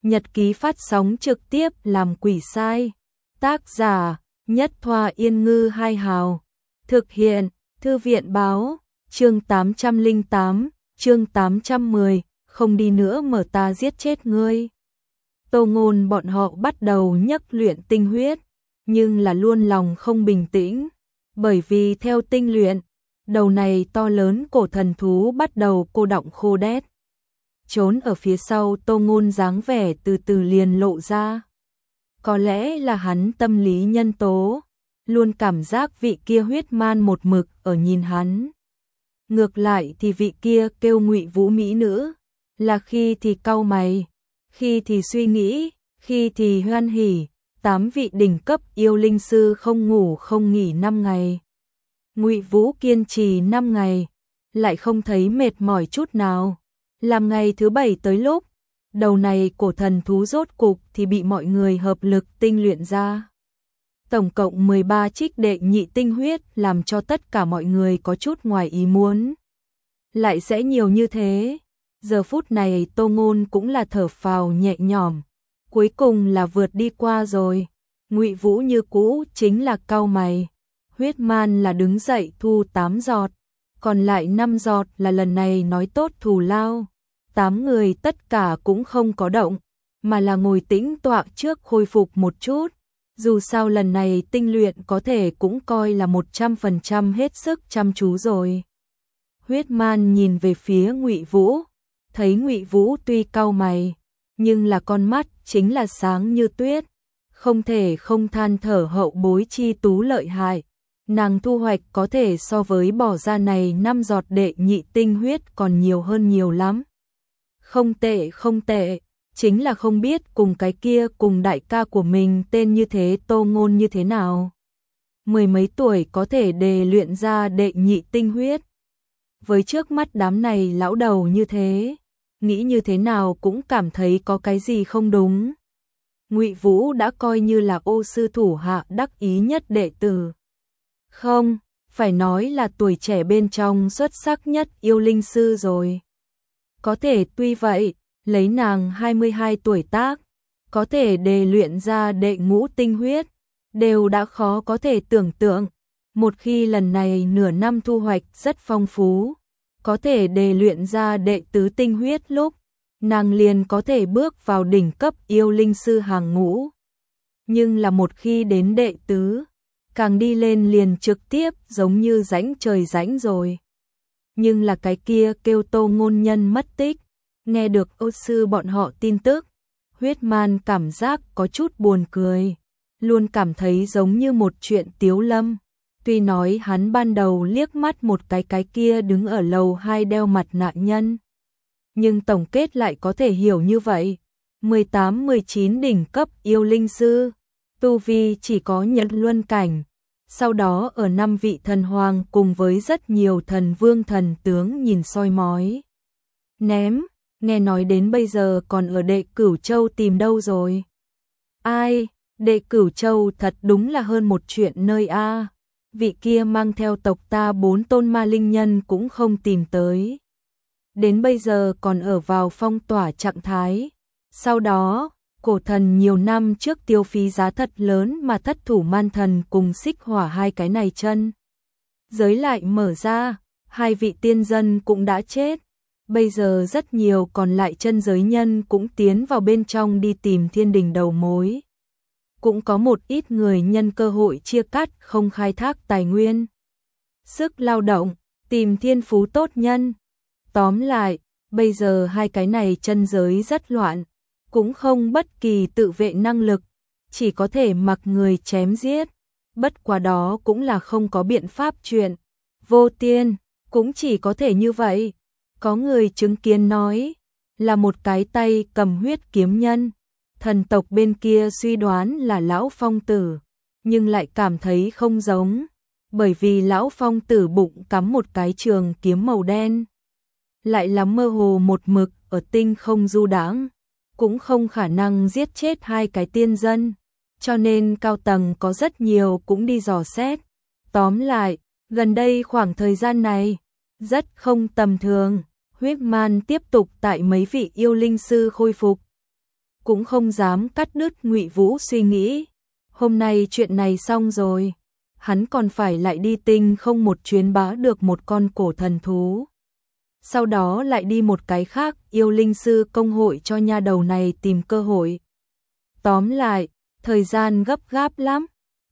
Nhật ký phát sóng trực tiếp làm quỷ sai. Tác giả Nhất Thoa Yên Ngư Hai Hào. Thực hiện Thư viện Báo. Chương 808, chương 810, không đi nữa mở ta giết chết ngươi. Tô Ngôn bọn họ bắt đầu nhắc luyện tinh huyết, nhưng là luôn lòng không bình tĩnh, bởi vì theo tinh luyện, đầu này to lớn cổ thần thú bắt đầu cô đọng khô đét. Trốn ở phía sau Tô Ngôn dáng vẻ từ từ liền lộ ra. Có lẽ là hắn tâm lý nhân tố, luôn cảm giác vị kia huyết man một mực ở nhìn hắn. Ngược lại thì vị kia kêu Ngụy Vũ mỹ nữ, là khi thì cau mày, khi thì suy nghĩ, khi thì hoan hỉ. 8 vị đỉnh cấp yêu linh sư không ngủ không nghỉ 5 ngày. Ngụy Vũ kiên trì 5 ngày, lại không thấy mệt mỏi chút nào. Làm ngày thứ 7 tới lúc, đầu này cổ thần thú rốt cục thì bị mọi người hợp lực tinh luyện ra. Tổng cộng 13 trích đệ nhị tinh huyết làm cho tất cả mọi người có chút ngoài ý muốn. Lại sẽ nhiều như thế. Giờ phút này Tô Ngôn cũng là thở phào nhẹ nhõm. Cuối cùng là vượt đi qua rồi. Ngụy Vũ như cũ chính là cau mày. Huyết man là đứng dậy thu 8 giọt. Còn lại 5 giọt là lần này nói tốt thù lao. 8 người tất cả cũng không có động, mà là ngồi tĩnh tọa trước khôi phục một chút. Dù sao lần này tinh luyện có thể cũng coi là 100% hết sức chăm chú rồi. Huyết man nhìn về phía Ngụy Vũ, thấy Ngụy Vũ tuy cau mày, nhưng là con mắt chính là sáng như tuyết, không thể không than thở hậu bối chi tú lợi hại. Nàng thu hoạch có thể so với bỏ ra này 5 giọt đệ nhị tinh huyết còn nhiều hơn nhiều lắm. Không tệ không tệ, chính là không biết cùng cái kia cùng đại ca của mình tên như thế Tô Ngôn như thế nào. 10 mấy tuổi có thể đề luyện ra đệ nhị tinh huyết. Với trước mắt đám này lão đầu như thế, nghĩ như thế nào cũng cảm thấy có cái gì không đúng. Ngụy Vũ đã coi như là ô sư thủ hạ đắc ý nhất đệ tử. Không, phải nói là tuổi trẻ bên trong xuất sắc nhất yêu linh sư rồi. Có thể tuy vậy, lấy nàng 22 tuổi tác, có thể đề luyện ra đệ ngũ tinh huyết, đều đã khó có thể tưởng tượng. Một khi lần này nửa năm thu hoạch rất phong phú, có thể đề luyện ra đệ tứ tinh huyết lúc, nàng liền có thể bước vào đỉnh cấp yêu linh sư hàng ngũ. Nhưng là một khi đến đệ tứ, càng đi lên liền trực tiếp giống như rãnh trời rãnh rồi. Nhưng là cái kia kêu Tô Ngôn nhân mất tích, nghe được ô sư bọn họ tin tức, huyết man cảm giác có chút buồn cười, luôn cảm thấy giống như một chuyện tiếu lâm. Tuy nói hắn ban đầu liếc mắt một cái kia đứng ở lầu 2 đeo mặt nạ nhân, nhưng tổng kết lại có thể hiểu như vậy. 18-19 đỉnh cấp yêu linh sư, tu vi chỉ có Nhật luân cảnh. Sau đó ở 5 vị thần hoàng cùng với rất nhiều thần vương thần tướng nhìn soi mói. Ném, nghe nói đến bây giờ còn ở Đệ Cửu Châu tìm đâu rồi. Ai, Đệ Cửu Châu thật đúng là hơn một chuyện nơi a. Vị kia mang theo tộc ta 4 tôn ma linh nhân cũng không tìm tới. Đến bây giờ còn ở vào phong tỏa trạng thái. Sau đó, cổ thần nhiều năm trước tiêu phí giá thật lớn mà thất thủ man thần cùng xích hỏa hai cái này chân. Giới lại mở ra, 2 vị tiên dân cũng đã chết. Bây giờ rất nhiều còn lại chân giới nhân cũng tiến vào bên trong đi tìm thiên đình đầu mối. Cũng có một ít người nhân cơ hội chia cắt không khai thác tài nguyên, sức lao động, tìm thiên phú tốt nhân. Tóm lại, bây giờ hai cái này chân giới rất loạn, cũng không bất kỳ tự vệ năng lực, chỉ có thể mặc người chém giết. Bất quá đó cũng là không có biện pháp chuyện. Vô tiên, cũng chỉ có thể như vậy. Có người chứng kiến nói, là một cái tay cầm huyết kiếm nhân. Thần tộc bên kia suy đoán là lão phong tử, nhưng lại cảm thấy không giống, bởi vì lão phong tử bụng cắm một cái trường kiếm màu đen, lại là mơ hồ một mực ở tinh không du đãng, cũng không khả năng giết chết hai cái tiên dân, cho nên cao tầng có rất nhiều cũng đi dò xét. Tóm lại, gần đây khoảng thời gian này, rất không tầm thường, huyết man tiếp tục tại mấy vị yêu linh sư khôi phục. cũng không dám cắt đứt Ngụy Vũ suy nghĩ. Hôm nay chuyện này xong rồi, hắn còn phải lại đi Tinh Không một chuyến bá được một con cổ thần thú. Sau đó lại đi một cái khác, yêu linh sư công hội cho nha đầu này tìm cơ hội. Tóm lại, thời gian gấp gáp lắm.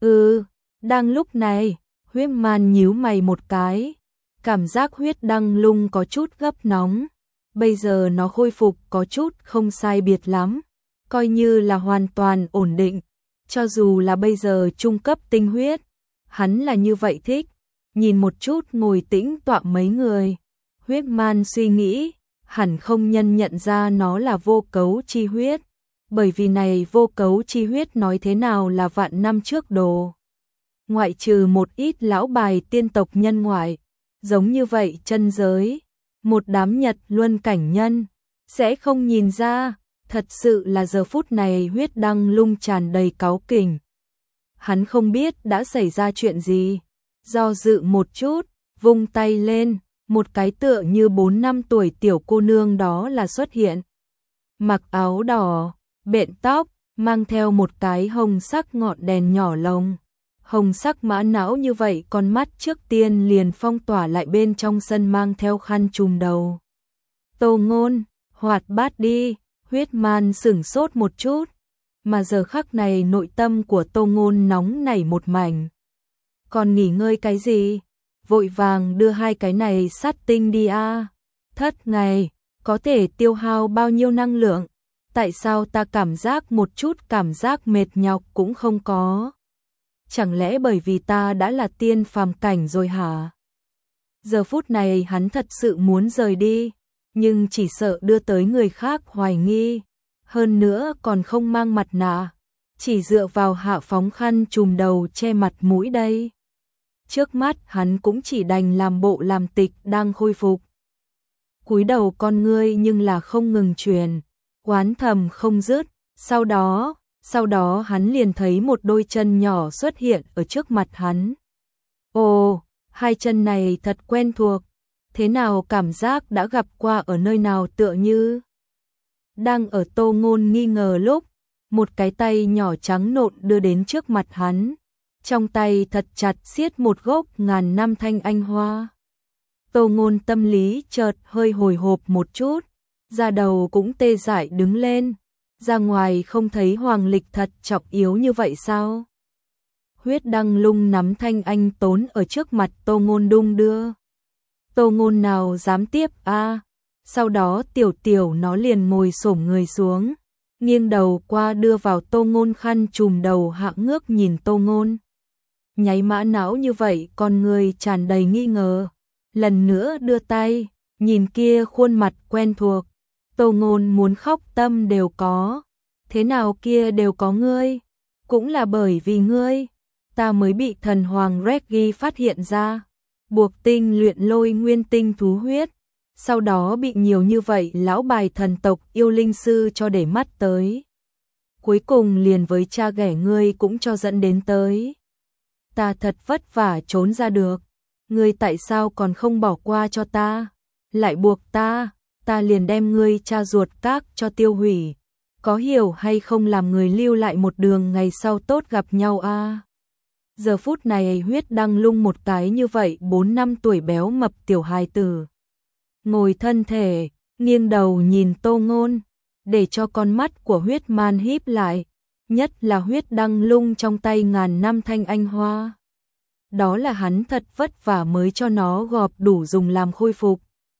Đang lúc này, Huyết Man nhíu mày một cái, cảm giác huyết đăng lung có chút gấp nóng. Bây giờ nó khôi phục có chút không sai biệt lắm, coi như là hoàn toàn ổn định. Cho dù là bây giờ trung cấp tinh huyết, hắn là như vậy thích. Nhìn một chút ngồi tĩnh tọa mấy người, Huyết Man suy nghĩ, hẳn không nhận ra nó là vô cấu chi huyết, bởi vì này vô cấu chi huyết nói thế nào là vạn năm trước đồ. Ngoại trừ một ít lão bài tiên tộc nhân ngoại, giống như vậy chân giới, một đám Nhật luân cảnh nhân, sẽ không nhìn ra, thật sự là giờ phút này huyết đăng lung tràn đầy cáu kỉnh. Hắn không biết đã xảy ra chuyện gì, do dự một chút, vung tay lên, một cái tựa như 4 năm tuổi tiểu cô nương đó là xuất hiện. Mặc áo đỏ, bện tóc, mang theo một cái hồng sắc ngọn đèn nhỏ lồng. Hồng sắc mã não như vậy, con mắt trước tiên liền phong tỏa lại bên trong sân mang theo khăn trùm đầu. Tô Ngôn, hoạt bát đi, Huyết Man sửng sốt một chút, mà giờ khắc này nội tâm của Tô Ngôn nóng nảy một mảnh. Còn nghỉ ngơi cái gì? Vội vàng đưa hai cái này sát tinh đi a. Thất ngày, có thể tiêu hao bao nhiêu năng lượng? Tại sao ta cảm giác một chút cảm giác mệt nhọc cũng không có? Chẳng lẽ bởi vì ta đã là tiên phàm cảnh rồi hả? Giờ phút này hắn thật sự muốn rời đi, nhưng chỉ sợ đưa tới người khác hoài nghi. Hơn nữa còn không mang mặt nạ, chỉ dựa vào hạ phóng khăn trùm đầu che mặt mũi đây. Trước mắt hắn cũng chỉ đành làm bộ làm tịch đang khôi phục. Cúi đầu con ngươi nhưng là không ngừng truyền, oán thầm không dứt. Sau đó hắn liền thấy một đôi chân nhỏ xuất hiện ở trước mặt hắn. Ồ, hai chân này thật quen thuộc, thế nào cảm giác đã gặp qua ở nơi nào tựa như. Đang ở Tô Ngôn nghi ngờ lúc, một cái tay nhỏ trắng nộn đưa đến trước mặt hắn, trong tay thật chặt siết một gốc ngàn năm thanh anh hoa. Tô Ngôn tâm lý chợt hơi hồi hộp một chút, da đầu cũng tê dại đứng lên. Ra ngoài không thấy Hoàng Lịch thật chọc yếu như vậy sao? Huyết đăng lung nắm thanh anh tốn ở trước mặt Tô Ngôn đung đưa. Tô Ngôn nào dám tiếp a? Sau đó tiểu nó liền ngồi xổm người xuống, nghiêng đầu qua đưa vào Tô Ngôn khăn trùm đầu, hạ ngước nhìn Tô Ngôn. Nháy mã não như vậy, con người tràn đầy nghi ngờ. Lần nữa đưa tay, nhìn kia khuôn mặt quen thuộc. Tô Ngôn muốn khóc tâm đều có. Thế nào kia đều có ngươi? Cũng là bởi vì ngươi, ta mới bị thần hoàng Reggie phát hiện ra, buộc tinh luyện lôi nguyên tinh thú huyết. Sau đó bị nhiều như vậy lão bài thần tộc yêu linh sư cho để mắt tới. Cuối cùng liền với cha ghẻ ngươi cũng cho dẫn đến tới. Ta thật vất vả trốn ra được, ngươi tại sao còn không bỏ qua cho ta? Lại buộc ta liền đem ngươi cha ruột các cho tiêu hủy. Có hiểu hay không, làm người lưu lại một đường ngày sau tốt gặp nhau a. Giờ phút này huyết đăng lung một cái như vậy 4 năm tuổi béo mập tiểu hài tử. Ngồi thân thể, nghiêng đầu nhìn Tô Ngôn, để cho con mắt của Huyết Man híp lại, nhất là huyết đăng lung trong tay ngàn năm thanh anh hoa. Đó là hắn thật vất vả mới cho nó gọp đủ dùng làm khôi phục.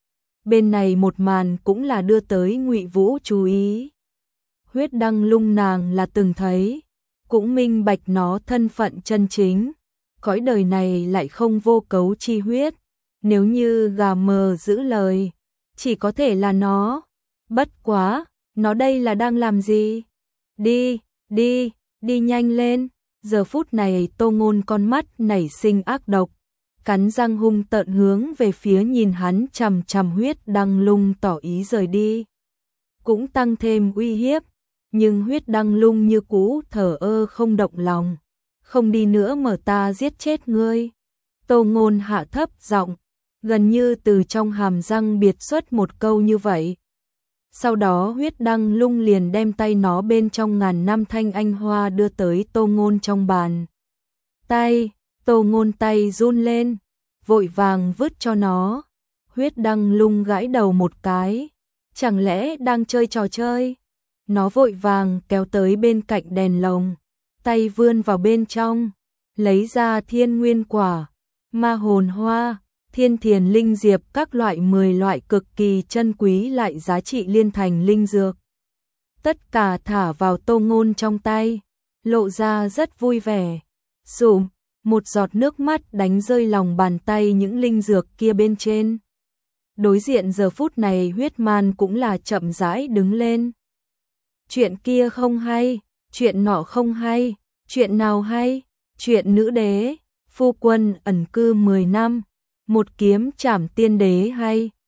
Bên này một màn cũng là đưa tới Ngụy Vũ chú ý. Huyết đăng lung nàng là từng thấy, cũng minh bạch nó thân phận chân chính. Cõi đời này lại không vô cấu chi huyết, nếu như gà mờ giữ lời, chỉ có thể là nó. Bất quá, nó đây là đang làm gì? Đi nhanh lên. Giờ phút này Tô Ngôn con mắt nảy sinh ác độc, cắn răng hung tợn hướng về phía nhìn hắn chằm chằm huyết đăng lung, tỏ ý rời đi. Cũng tăng thêm uy hiếp, nhưng huyết đăng lung như cũ thờ ơ không động lòng. Không đi nữa mở ta giết chết ngươi. Tô Ngôn hạ thấp giọng, gần như từ trong hàm răng biệt xuất một câu như vậy. Sau đó Huyết Đăng Lung liền đem tay nó bên trong ngàn năm thanh anh hoa đưa tới Tô Ngôn trong bàn tay. Tô Ngôn tay run lên, vội vàng vứt cho nó. Huyết Đăng Lung gãi đầu một cái, chẳng lẽ đang chơi trò chơi? Nó vội vàng kéo tới bên cạnh đèn lồng, tay vươn vào bên trong, lấy ra thiên nguyên quả, ma hồn hoa, thiên thiền linh diệp, các loại 10 loại cực kỳ chân quý lại giá trị liên thành linh dược. Tất cả thả vào Tô Ngôn trong tay, lộ ra rất vui vẻ. Sụm, một giọt nước mắt đánh rơi lòng bàn tay những linh dược kia bên trên. Đối diện giờ phút này Huyết Man cũng là chậm rãi đứng lên. Chuyện kia không hay, chuyện nọ không hay, chuyện nào hay? Chuyện nữ đế, phu quân ẩn cư 10 năm, một kiếm trảm tiên đế hay?